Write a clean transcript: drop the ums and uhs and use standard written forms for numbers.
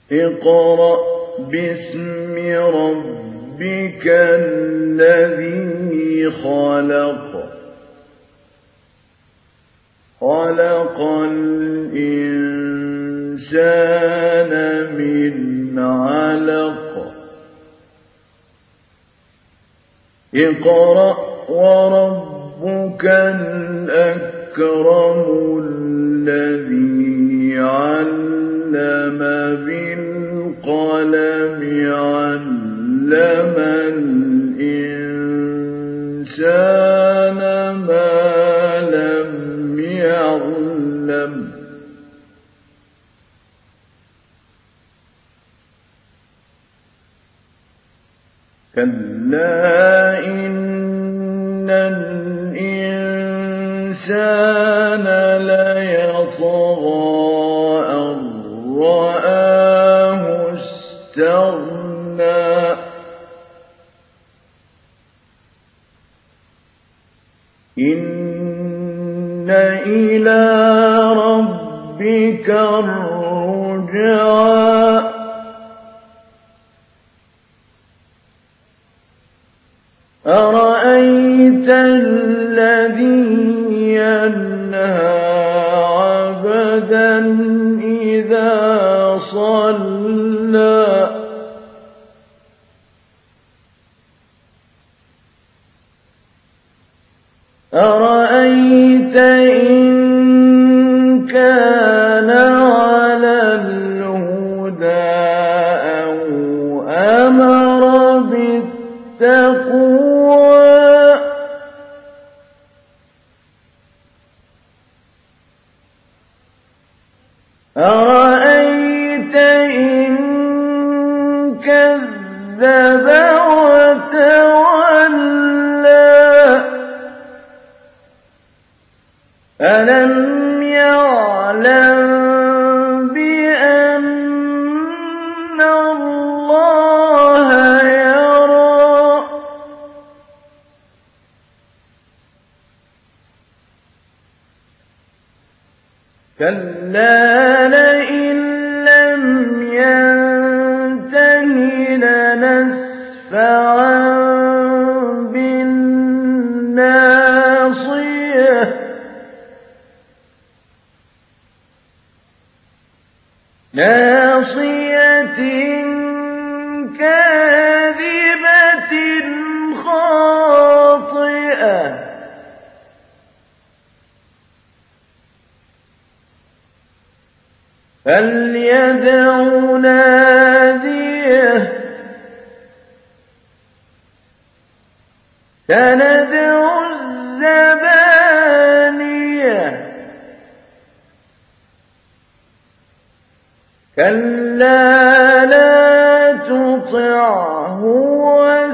اقْرَأْ بِاسْمِ رَبِّكَ الَّذِي خَلَقَ خَلَقَ الْإِنسَانَ مِنْ عَلَقٍ اقْرَأْ وَرَبُّكَ الْأَكْرَمُ الَّذِي عَلَّمَ بِالْقَلَمِ عَلَّمَ الْإِنسَانَ مَا لَمْ يَعْلَمْ كَلَّا إِنَّ الْإِنسَانَ لَيَطْغَىٰ أَن رَّآهُ اسْتَغْنَىٰ إِنَّ إِلَىٰ رَبِّكَ الرُّجْعَىٰ أَرَأَيْتَ الَّذِي يَنْهَىٰ عَبْدًا إِذَا صَلَّىٰ أَرَأَيْتَ إِن كَانَ عَلَى الْهُدَىٰ أَوْ أَمَرَ بِالتَّقْوَىٰ أَرَأَيْتَ إِن كَذَّبَ وَتَوَلَّىٰ أَلَمْ يَعْلَمْ بِأَنَّ اللَّهَ يَرَىٰ كَلَّا لَئِن لَّمْ يَنتَهِ لَنَسْفَعًا بِالنَّاصِيَةِ كَاذِبَةٍ خَاطِئَةٍ فَلْيَدْعُ نَادِيَهُ سَنَدْعُ الزَّبَانِيَةَ كَلَّا لَا تُطِعْهُ